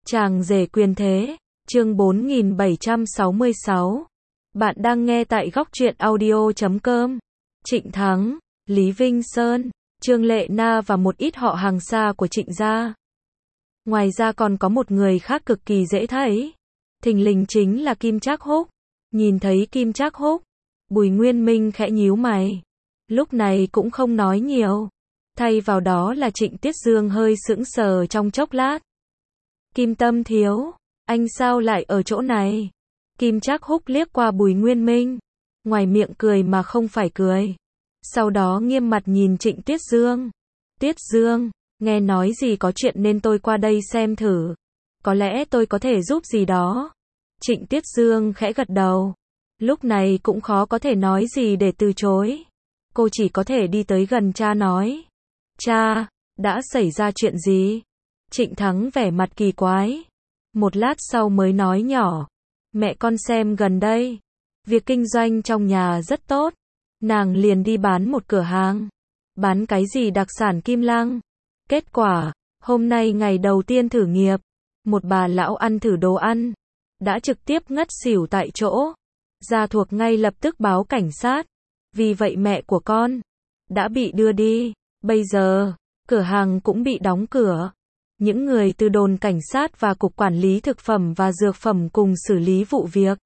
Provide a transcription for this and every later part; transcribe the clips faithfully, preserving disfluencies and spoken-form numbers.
Chàng rể quyền thế, chương bốn nghìn bảy trăm sáu mươi sáu. Bạn đang nghe tại góc truyện audio chấm com. Trịnh Thắng, Lý Vinh Sơn, Trương Lệ Na và một ít họ hàng xa của Trịnh gia. Ngoài ra còn có một người khác cực kỳ dễ thấy. Thình lình chính là Kim Trác Húc. Nhìn thấy Kim Trác Húc, Bùi Nguyên Minh khẽ nhíu mày. Lúc này cũng không nói nhiều. Thay vào đó là Trịnh Tiết Dương hơi sững sờ trong chốc lát. Kim Tâm thiếu, anh sao lại ở chỗ này? Kim Trác Húc liếc qua Bùi Nguyên Minh, ngoài miệng cười mà không phải cười. Sau đó nghiêm mặt nhìn Trịnh Tiết Dương. Tiết Dương, nghe nói gì có chuyện nên tôi qua đây xem thử. Có lẽ tôi có thể giúp gì đó. Trịnh Tiết Dương khẽ gật đầu. Lúc này cũng khó có thể nói gì để từ chối. Cô chỉ có thể đi tới gần cha nói. Cha, đã xảy ra chuyện gì? Trịnh Thắng vẻ mặt kỳ quái. Một lát sau mới nói nhỏ. Mẹ con xem gần đây. Việc kinh doanh trong nhà rất tốt. Nàng liền đi bán một cửa hàng. Bán cái gì đặc sản Kim Lăng. Kết quả, hôm nay ngày đầu tiên thử nghiệp. Một bà lão ăn thử đồ ăn. Đã trực tiếp ngất xỉu tại chỗ. Gia thuộc ngay lập tức báo cảnh sát. Vì vậy mẹ của con đã bị đưa đi. Bây giờ, cửa hàng cũng bị đóng cửa. Những người từ đồn cảnh sát và cục quản lý thực phẩm và dược phẩm cùng xử lý vụ việc.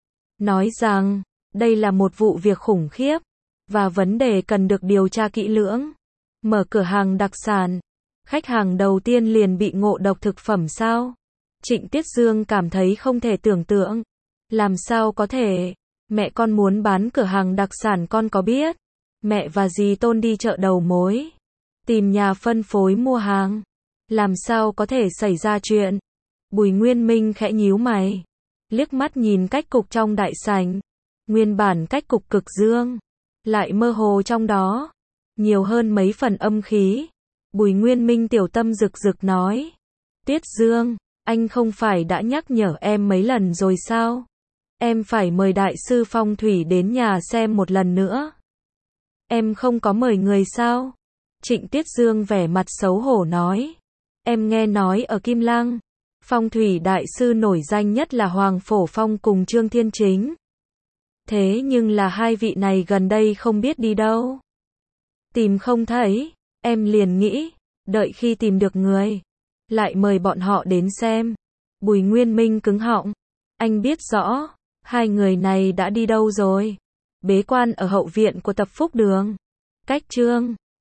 Nói rằng, đây là một vụ việc khủng khiếp, và vấn đề cần được điều tra kỹ lưỡng. Mở cửa hàng đặc sản, khách hàng đầu tiên liền bị ngộ độc thực phẩm sao? Trịnh Tiết Dương cảm thấy không thể tưởng tượng. Làm sao có thể? Mẹ con muốn bán cửa hàng đặc sản con có biết. Mẹ và dì Tôn đi chợ đầu mối. Tìm nhà phân phối mua hàng. Làm sao có thể xảy ra chuyện? Bùi Nguyên Minh khẽ nhíu mày. Liếc mắt nhìn cách cục trong đại sảnh. Nguyên bản cách cục cực dương. Lại mơ hồ trong đó. Nhiều hơn mấy phần âm khí. Bùi Nguyên Minh tiểu tâm rực rực nói. Tiết Dương, anh không phải đã nhắc nhở em mấy lần rồi sao? Em phải mời đại sư phong thủy đến nhà xem một lần nữa. Em không có mời người sao? Trịnh Tiết Dương vẻ mặt xấu hổ nói. Em nghe nói ở Kim Lăng, phong thủy đại sư nổi danh nhất là Hoàng Phổ Phong cùng Trương Thiên Chính. Thế nhưng là hai vị này gần đây không biết đi đâu. Tìm không thấy, em liền nghĩ, đợi khi tìm được người, lại mời bọn họ đến xem. Bùi Nguyên Minh cứng họng. Anh biết rõ, hai người này đã đi đâu rồi. Bế quan ở hậu viện của Tập Phúc Đường. Cách Trương